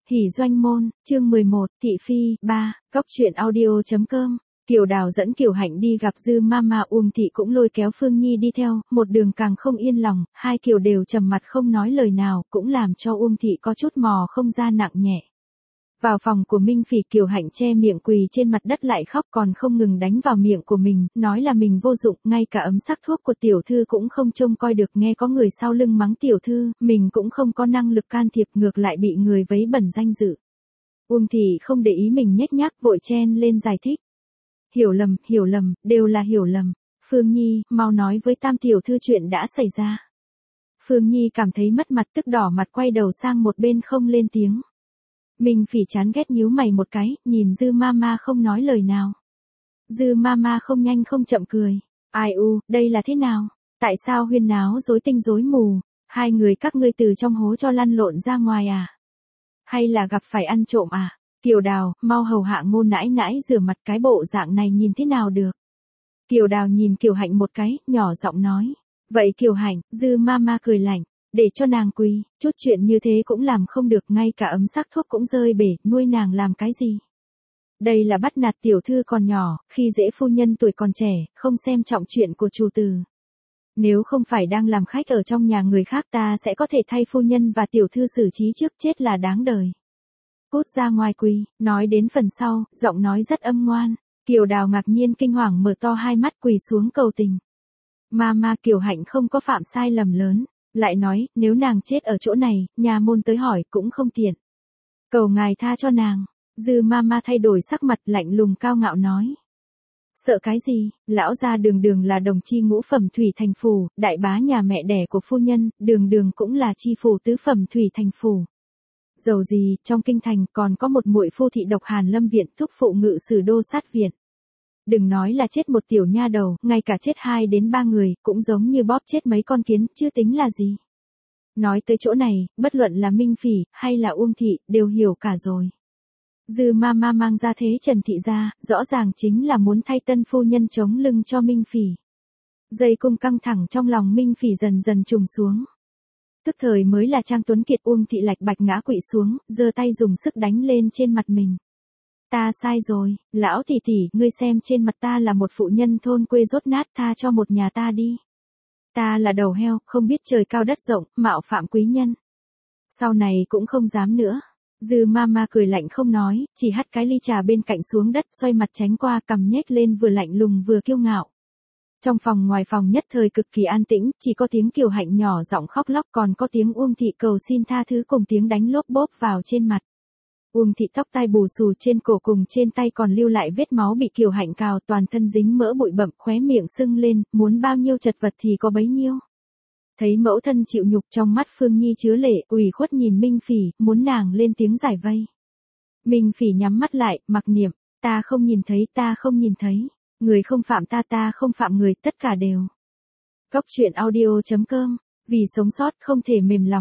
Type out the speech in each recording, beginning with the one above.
Hỉ doanh môn, chương 11, thị phi, 3, góc truyện audio.com. Kiều Đào dẫn Kiều Hạnh đi gặp Dư Mama, Uông Thị cũng lôi kéo Phương Nhi đi theo, một đường càng không yên lòng, hai Kiều đều trầm mặt không nói lời nào, cũng làm cho Uông Thị có chút mò không ra nặng nhẹ. Vào phòng của Minh Phỉ, Kiều Hạnh che miệng quỳ trên mặt đất lại khóc, còn không ngừng đánh vào miệng của mình, nói là mình vô dụng, ngay cả ấm sắc thuốc của tiểu thư cũng không trông coi được, nghe có người sau lưng mắng tiểu thư, mình cũng không có năng lực can thiệp, ngược lại bị người vấy bẩn danh dự. Uông Thị không để ý mình nhếch nhác, vội chen lên giải thích. Hiểu lầm, đều là hiểu lầm. Phương Nhi, mau nói với Tam tiểu thư chuyện đã xảy ra. Phương Nhi cảm thấy mất mặt, tức đỏ mặt quay đầu sang một bên không lên tiếng. Minh Phỉ chán ghét nhíu mày một cái, nhìn Dư Mama không nói lời nào. Dư Mama không nhanh không chậm cười. Ai u, đây là thế nào? Tại sao huyên náo rối tinh rối mù? Hai người các ngươi từ trong hố cho lăn lộn ra ngoài à? Hay là gặp phải ăn trộm à? Kiều Đào, mau hầu hạ Ngô nãi nãi rửa mặt, cái bộ dạng này nhìn thế nào được? Kiều Đào nhìn Kiều Hạnh một cái, nhỏ giọng nói. Vậy Kiều Hạnh, Dư Mama cười lạnh. Để cho nàng quỳ, chút chuyện như thế cũng làm không được, ngay cả ấm sắc thuốc cũng rơi bể, nuôi nàng làm cái gì? Đây là bắt nạt tiểu thư còn nhỏ, khi dễ phu nhân tuổi còn trẻ, không xem trọng chuyện của chủ tử. Nếu không phải đang làm khách ở trong nhà người khác, ta sẽ có thể thay phu nhân và tiểu thư xử trí trước chết là đáng đời. Cút ra ngoài quỳ, nói đến phần sau, giọng nói rất âm ngoan. Kiều Đào ngạc nhiên kinh hoàng mở to hai mắt quỳ xuống cầu tình. Mama, Kiều Hạnh không có phạm sai lầm lớn. Lại nói, nếu nàng chết ở chỗ này, nhà môn tới hỏi cũng không tiện. Cầu ngài tha cho nàng. Dư Mama thay đổi sắc mặt, lạnh lùng cao ngạo nói. Sợ cái gì, lão gia đường đường là đồng chi ngũ phẩm thủy thành phủ, đại bá nhà mẹ đẻ của phu nhân, đường đường cũng là chi phủ tứ phẩm thủy thành phủ. Dầu gì, trong kinh thành còn có một muội phu thị độc Hàn Lâm viện, thúc phụ ngự sử đô sát viện. Đừng nói là chết một tiểu nha đầu, ngay cả chết 2 đến 3 người, cũng giống như bóp chết mấy con kiến, chưa tính là gì. Nói tới chỗ này, bất luận là Minh Phỉ, hay là Uông Thị, đều hiểu cả rồi. Dư Mama mang ra thế Trần Thị ra, rõ ràng chính là muốn thay tân phu nhân chống lưng cho Minh Phỉ. Dây cung căng thẳng trong lòng Minh Phỉ dần dần trùng xuống. Tức thời mới là Trang Tuấn Kiệt, Uông Thị lạch bạch ngã quỵ xuống, giơ tay dùng sức đánh lên trên mặt mình. Ta sai rồi, lão tỷ tỷ, ngươi xem trên mặt ta là một phụ nhân thôn quê dốt nát, tha cho một nhà ta đi. Ta là đầu heo, không biết trời cao đất rộng, mạo phạm quý nhân. Sau này cũng không dám nữa. Dư Mama cười lạnh không nói, chỉ hắt cái ly trà bên cạnh xuống đất, xoay mặt tránh qua, cằm nhếch lên, vừa lạnh lùng vừa kiêu ngạo. Trong phòng ngoài phòng nhất thời cực kỳ an tĩnh, chỉ có tiếng Kiều Hạnh nhỏ giọng khóc lóc, còn có tiếng Uông Thị cầu xin tha thứ cùng tiếng đánh lốp bốp vào trên mặt. Uông Thị tóc tai bù xù trên cổ cùng trên tay còn lưu lại vết máu bị Kiều Hạnh cào, toàn thân dính mỡ bụi bặm, khóe miệng sưng lên, muốn bao nhiêu chật vật thì có bấy nhiêu. Thấy mẫu thân chịu nhục, trong mắt Phương Nhi chứa lệ, ủy khuất nhìn Minh Phỉ, muốn nàng lên tiếng giải vây. Minh Phỉ nhắm mắt lại, mặc niệm, ta không nhìn thấy, người không phạm ta, ta không phạm người, tất cả đều. Góc truyện audio.com, vì sống sót không thể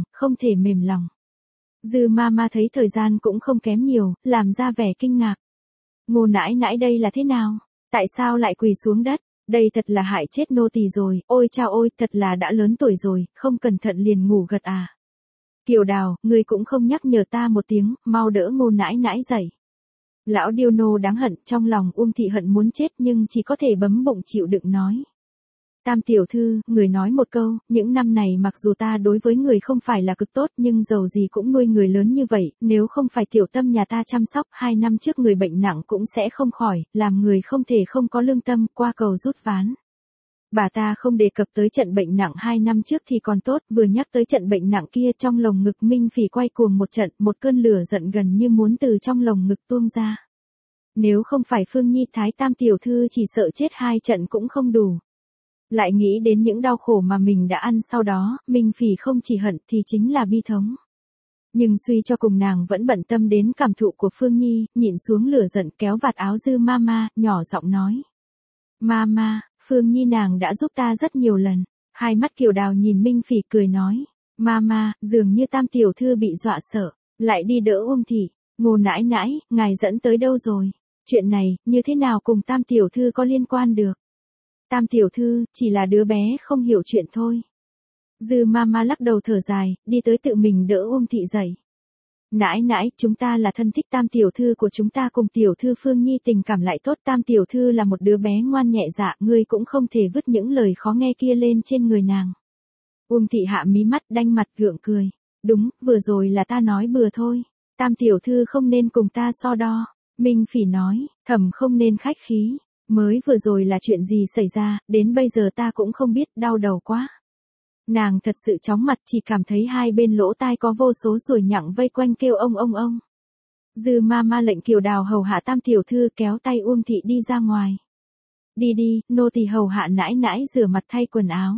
mềm lòng. Dư Mama thấy thời gian cũng không kém nhiều, làm ra vẻ kinh ngạc. Ngô nãi nãi đây là thế nào? Tại sao lại quỳ xuống đất? Đây thật là hại chết nô tỳ rồi, ôi chao ôi, thật là đã lớn tuổi rồi, không cẩn thận liền ngủ gật à. Kiều Đào, ngươi cũng không nhắc nhở ta một tiếng, mau đỡ Ngô nãi nãi dậy. Lão điêu nô đáng hận, trong lòng Uông Thị hận muốn chết nhưng chỉ có thể bấm bụng chịu đựng nói. Tam tiểu thư, người nói một câu, những năm này mặc dù ta đối với người không phải là cực tốt nhưng dầu gì cũng nuôi người lớn như vậy, nếu không phải tiểu tâm nhà ta chăm sóc, 2 năm trước người bệnh nặng cũng sẽ không khỏi, làm người không thể không có lương tâm, qua cầu rút ván. Bà ta không đề cập tới trận bệnh nặng 2 năm trước thì còn tốt, vừa nhắc tới trận bệnh nặng kia trong lồng ngực Minh Phỉ quay cuồng một trận, một cơn lửa giận gần như muốn từ trong lồng ngực tuôn ra. Nếu không phải Phương Nhi thái tam tiểu thư chỉ sợ chết 2 trận cũng không đủ. Lại nghĩ đến những đau khổ mà mình đã ăn sau đó, Minh Phỉ không chỉ hận thì chính là bi thống. Nhưng suy cho cùng nàng vẫn bận tâm đến cảm thụ của Phương Nhi, nhịn xuống lửa giận kéo vạt áo Dư Mama, nhỏ giọng nói. Mama, Phương Nhi nàng đã giúp ta rất nhiều lần. Hai mắt Kiều Đào nhìn Minh Phỉ cười nói. Mama, dường như tam tiểu thư bị dọa sợ, lại đi đỡ Uông Thị. Ngô nãi nãi, ngài dẫn tới đâu rồi? Chuyện này, như thế nào cùng tam tiểu thư có liên quan được? Tam tiểu thư, chỉ là đứa bé không hiểu chuyện thôi. Dư Mama lắc đầu thở dài, đi tới tự mình đỡ Uông Thị dậy. Nãi nãi, chúng ta là thân thích Tam tiểu thư của chúng ta, cùng tiểu thư Phương Nhi tình cảm lại tốt, Tam tiểu thư là một đứa bé ngoan nhẹ dạ, ngươi cũng không thể vứt những lời khó nghe kia lên trên người nàng. Uông thị hạ mí mắt đanh mặt gượng cười. Đúng, vừa rồi là ta nói bừa thôi. Tam tiểu thư không nên cùng ta so đo. Minh Phỉ nói, Thẩm không nên khách khí. Mới vừa rồi là chuyện gì xảy ra, đến bây giờ ta cũng không biết, đau đầu quá. Nàng thật sự chóng mặt, chỉ cảm thấy hai bên lỗ tai có vô số ruồi nhặng vây quanh kêu ông. Dư ma lệnh Kiều Đào hầu hạ Tam tiểu thư, kéo tay Uông thị đi ra ngoài. Đi đi, nô tỳ hầu hạ nãi nãi rửa mặt thay quần áo.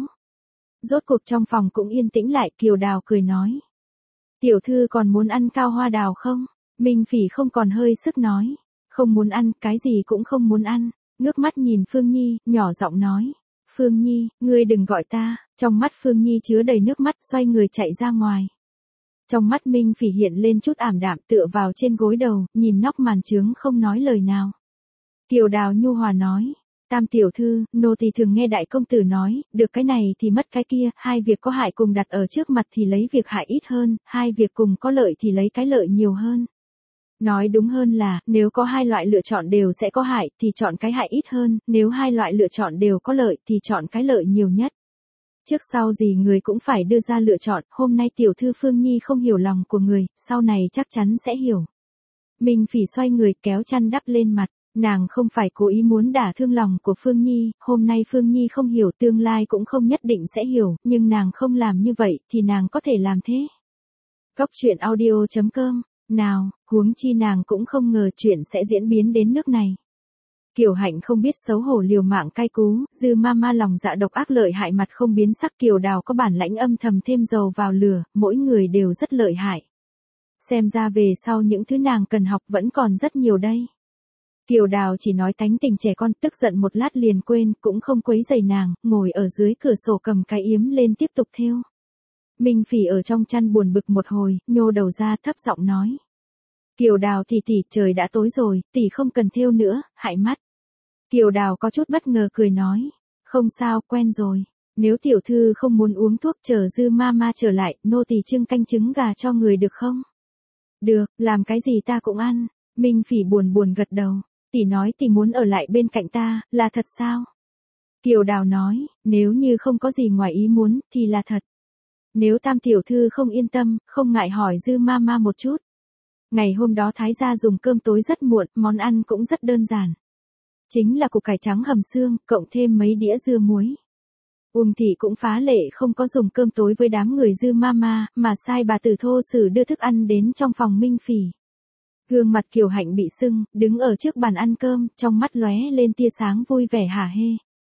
Rốt cuộc trong phòng cũng yên tĩnh lại, Kiều Đào cười nói. Tiểu thư còn muốn ăn cao hoa đào không? Minh Phỉ không còn hơi sức nói. Không muốn ăn, cái gì cũng không muốn ăn. Ngước mắt nhìn Phương Nhi, nhỏ giọng nói. Phương Nhi, ngươi đừng gọi ta. Trong mắt Phương Nhi chứa đầy nước mắt, xoay người chạy ra ngoài. Trong mắt Minh Phỉ hiện lên chút ảm đạm, tựa vào trên gối đầu, nhìn nóc màn trướng không nói lời nào. Kiều Đào nhu hòa nói. Tam tiểu thư, nô tỳ thường nghe đại công tử nói, được cái này thì mất cái kia, hai việc có hại cùng đặt ở trước mặt thì lấy việc hại ít hơn, hai việc cùng có lợi thì lấy cái lợi nhiều hơn. Nói đúng hơn là, nếu có hai loại lựa chọn đều sẽ có hại, thì chọn cái hại ít hơn, nếu hai loại lựa chọn đều có lợi, thì chọn cái lợi nhiều nhất. Trước sau gì người cũng phải đưa ra lựa chọn, hôm nay tiểu thư Phương Nhi không hiểu lòng của người, sau này chắc chắn sẽ hiểu. Minh Phỉ xoay người kéo chăn đắp lên mặt. Nàng không phải cố ý muốn đả thương lòng của Phương Nhi, hôm nay Phương Nhi không hiểu, tương lai cũng không nhất định sẽ hiểu, nhưng nàng không làm như vậy, thì nàng có thể làm thế. Cốc truyện audio.com, nào, huống chi nàng cũng không ngờ chuyện sẽ diễn biến đến nước này. Kiều Hạnh không biết xấu hổ liều mạng cay cú, Dư ma lòng dạ độc ác lợi hại, mặt không biến sắc. Kiều Đào có bản lãnh âm thầm thêm dầu vào lửa, mỗi người đều rất lợi hại. Xem ra về sau những thứ nàng cần học vẫn còn rất nhiều đây. Kiều Đào chỉ nói tánh tình trẻ con, tức giận một lát liền quên, cũng không quấy rầy nàng, ngồi ở dưới cửa sổ cầm cái yếm lên tiếp tục thêu. Minh Phỉ ở trong chăn buồn bực một hồi, nhô đầu ra thấp giọng nói. Kiều Đào tỷ, trời đã tối rồi, tỷ không cần thêu nữa, hại mắt. Kiều Đào có chút bất ngờ cười nói. Không sao, quen rồi. Nếu tiểu thư không muốn uống thuốc, chờ Dư ma trở lại, nô tỳ trưng canh trứng gà cho người được không? Được, làm cái gì ta cũng ăn. Minh Phỉ buồn gật đầu. Tỷ nói tỷ muốn ở lại bên cạnh ta, là thật sao? Kiều Đào nói, nếu như không có gì ngoài ý muốn, thì là thật. Nếu Tam tiểu thư không yên tâm, không ngại hỏi Dư ma một chút. Ngày hôm đó Thái gia dùng cơm tối rất muộn, món ăn cũng rất đơn giản. Chính là củ cải trắng hầm xương, cộng thêm mấy đĩa dưa muối. Uông thị cũng phá lệ không có dùng cơm tối với đám người Dư ma, mà sai bà tử Thô Sử đưa thức ăn đến trong phòng Minh Phỉ. Gương mặt Kiều Hạnh bị sưng, đứng ở trước bàn ăn cơm, trong mắt lóe lên tia sáng vui vẻ hả hê.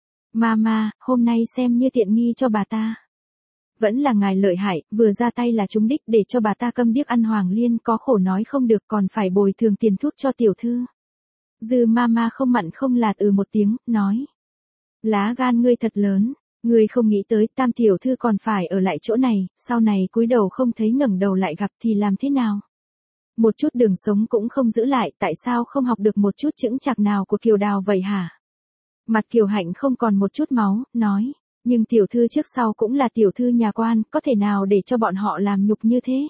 Mama, hôm nay xem như tiện nghi cho bà ta. Vẫn là ngài lợi hại, vừa ra tay là trúng đích, để cho bà ta câm điếc ăn hoàng liên, có khổ nói không được, còn phải bồi thường tiền thuốc cho tiểu thư. Dư mama không mặn không lạt một tiếng, nói. Lá gan ngươi thật lớn, ngươi không nghĩ tới Tam tiểu thư còn phải ở lại chỗ này, sau này cúi đầu không thấy ngẩng đầu lại gặp thì làm thế nào? Một chút đường sống cũng không giữ lại, tại sao không học được một chút chững chạc nào của Kiều Đào vậy hả? Mặt Kiều Hạnh không còn một chút máu, nói, nhưng tiểu thư trước sau cũng là tiểu thư nhà quan, có thể nào để cho bọn họ làm nhục như thế?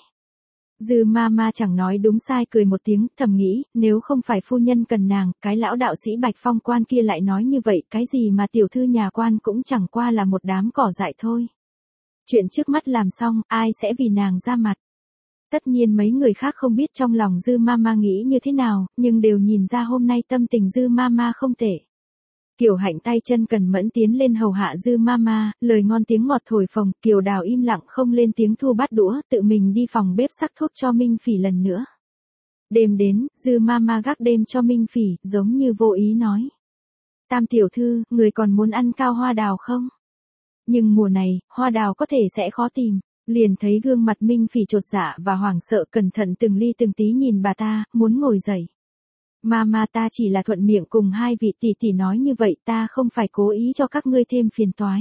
Dư ma chẳng nói đúng sai, cười một tiếng, thầm nghĩ, nếu không phải phu nhân cần nàng, cái lão đạo sĩ Bạch Phong quan kia lại nói như vậy, cái gì mà tiểu thư nhà quan cũng chẳng qua là một đám cỏ dại thôi. Chuyện trước mắt làm xong, ai sẽ vì nàng ra mặt? Tất nhiên mấy người khác không biết trong lòng Dư ma nghĩ như thế nào, nhưng đều nhìn ra hôm nay tâm tình Dư ma không tệ. Kiều Hạnh tay chân cần mẫn tiến lên hầu hạ Dư ma, lời ngon tiếng ngọt thổi phồng. Kiều Đào im lặng không lên tiếng thu bát đũa, tự mình đi phòng bếp sắc thuốc cho Minh Phỉ lần nữa. Đêm đến, Dư ma gác đêm cho Minh Phỉ, giống như vô ý nói. Tam tiểu thư, người còn muốn ăn cao hoa đào không? Nhưng mùa này, hoa đào có thể sẽ khó tìm. Liền thấy gương mặt Minh Phỉ chột dạ và hoảng sợ, cẩn thận từng ly từng tí nhìn bà ta, muốn ngồi dậy. Mama, ta chỉ là thuận miệng cùng hai vị tỷ nói như vậy, ta không phải cố ý cho các ngươi thêm phiền toái.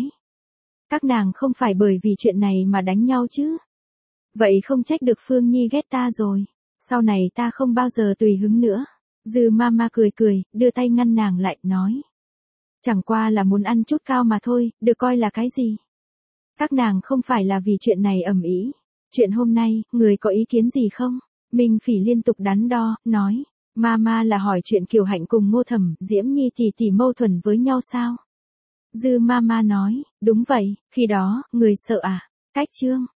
Các nàng không phải bởi vì chuyện này mà đánh nhau chứ. Vậy không trách được Phương Nhi ghét ta rồi. Sau này ta không bao giờ tùy hứng nữa. Dư mama cười, đưa tay ngăn nàng lại, nói. Chẳng qua là muốn ăn chút cao mà thôi, được coi là cái gì. Các nàng không phải là vì chuyện này ầm ĩ. Chuyện hôm nay, người có ý kiến gì không? Minh Phỉ liên tục đắn đo, nói, Mama là hỏi chuyện Kiều Hạnh cùng Ngô Thẩm, Diễm Nhi tỷ mâu thuẫn với nhau sao? Dư Mama nói, đúng vậy, khi đó, người sợ à? Cách Trương.